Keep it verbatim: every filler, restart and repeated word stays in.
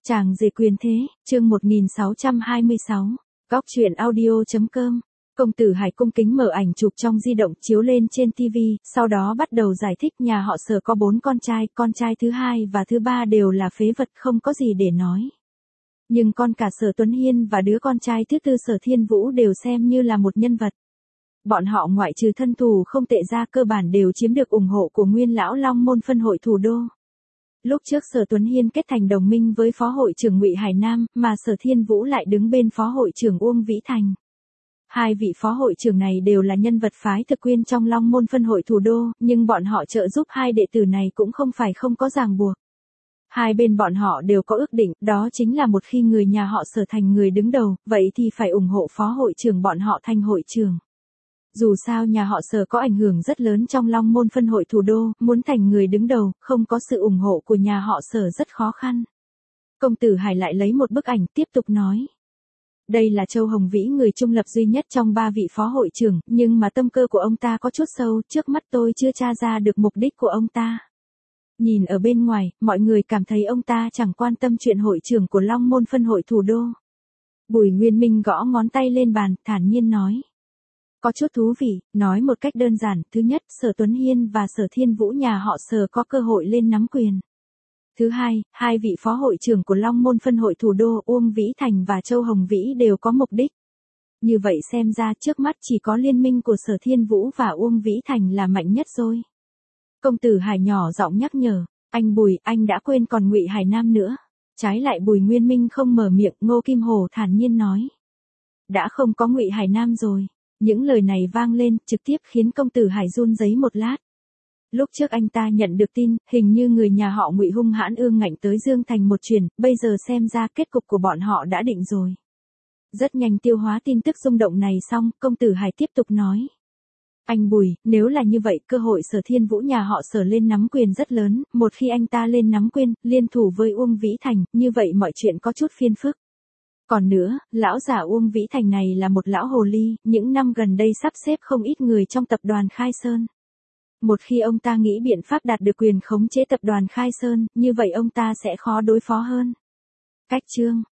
Chàng rể quyền thế, chương một nghìn sáu trăm hai mươi sáu. Góc truyện audio.com. Công tử Hải cung kính mở ảnh chụp trong di động chiếu lên trên ti vi, sau đó bắt đầu giải thích nhà họ Sở có bốn con trai, con trai thứ hai và thứ ba đều là phế vật không có gì để nói. Nhưng con cả Sở Tuấn Hiên và đứa con trai thứ tư Sở Thiên Vũ đều xem như là một nhân vật. Bọn họ ngoại trừ thân thù không tệ ra cơ bản đều chiếm được ủng hộ của nguyên lão Long Môn phân hội thủ đô. Lúc trước Sở Tuấn Hiên kết thành đồng minh với phó hội trưởng Ngụy Hải Nam, mà Sở Thiên Vũ lại đứng bên phó hội trưởng Uông Vĩ Thành. Hai vị phó hội trưởng này đều là nhân vật phái thực quyền trong Long Môn phân hội thủ đô, nhưng bọn họ trợ giúp hai đệ tử này cũng không phải không có ràng buộc. Hai bên bọn họ đều có ước định, đó chính là một khi người nhà họ Sở thành người đứng đầu, vậy thì phải ủng hộ phó hội trưởng bọn họ thành hội trưởng. Dù sao nhà họ Sở có ảnh hưởng rất lớn trong Long Môn phân hội thủ đô, muốn thành người đứng đầu, không có sự ủng hộ của nhà họ Sở rất khó khăn. Công tử Hải lại lấy một bức ảnh tiếp tục nói. Đây là Châu Hồng Vĩ, người trung lập duy nhất trong ba vị phó hội trưởng, nhưng mà tâm cơ của ông ta có chút sâu, trước mắt tôi chưa tra ra được mục đích của ông ta. Nhìn ở bên ngoài, mọi người cảm thấy ông ta chẳng quan tâm chuyện hội trưởng của Long Môn phân hội thủ đô. Bùi Nguyên Minh gõ ngón tay lên bàn, thản nhiên nói. Có chút thú vị, nói một cách đơn giản, thứ nhất, Sở Tuấn Hiên và Sở Thiên Vũ nhà họ Sở có cơ hội lên nắm quyền. Thứ hai, hai vị phó hội trưởng của Long Môn phân hội thủ đô Uông Vĩ Thành và Châu Hồng Vĩ đều có mục đích. Như vậy xem ra trước mắt chỉ có liên minh của Sở Thiên Vũ và Uông Vĩ Thành là mạnh nhất rồi. Công tử Hải nhỏ giọng nhắc nhở, anh Bùi, anh đã quên còn Ngụy Hải Nam nữa. Trái lại Bùi Nguyên Minh không mở miệng, Ngô Kim Hồ thản nhiên nói. Đã không có Ngụy Hải Nam rồi. Những lời này vang lên, trực tiếp khiến công tử Hải run rẩy một lát. Lúc trước anh ta nhận được tin, hình như người nhà họ Ngụy hung hãn ương ngạnh tới Dương Thành một chuyện, bây giờ xem ra kết cục của bọn họ đã định rồi. Rất nhanh tiêu hóa tin tức rung động này xong, công tử Hải tiếp tục nói. Anh Bùi, nếu là như vậy, cơ hội Sở Thiên Vũ nhà họ Sở lên nắm quyền rất lớn, một khi anh ta lên nắm quyền, liên thủ với Uông Vĩ Thành, như vậy mọi chuyện có chút phiền phức. Còn nữa, lão già Uông Vĩ Thành này là một lão hồ ly, những năm gần đây sắp xếp không ít người trong tập đoàn Khai Sơn. Một khi ông ta nghĩ biện pháp đạt được quyền khống chế tập đoàn Khai Sơn, như vậy ông ta sẽ khó đối phó hơn. Cách chương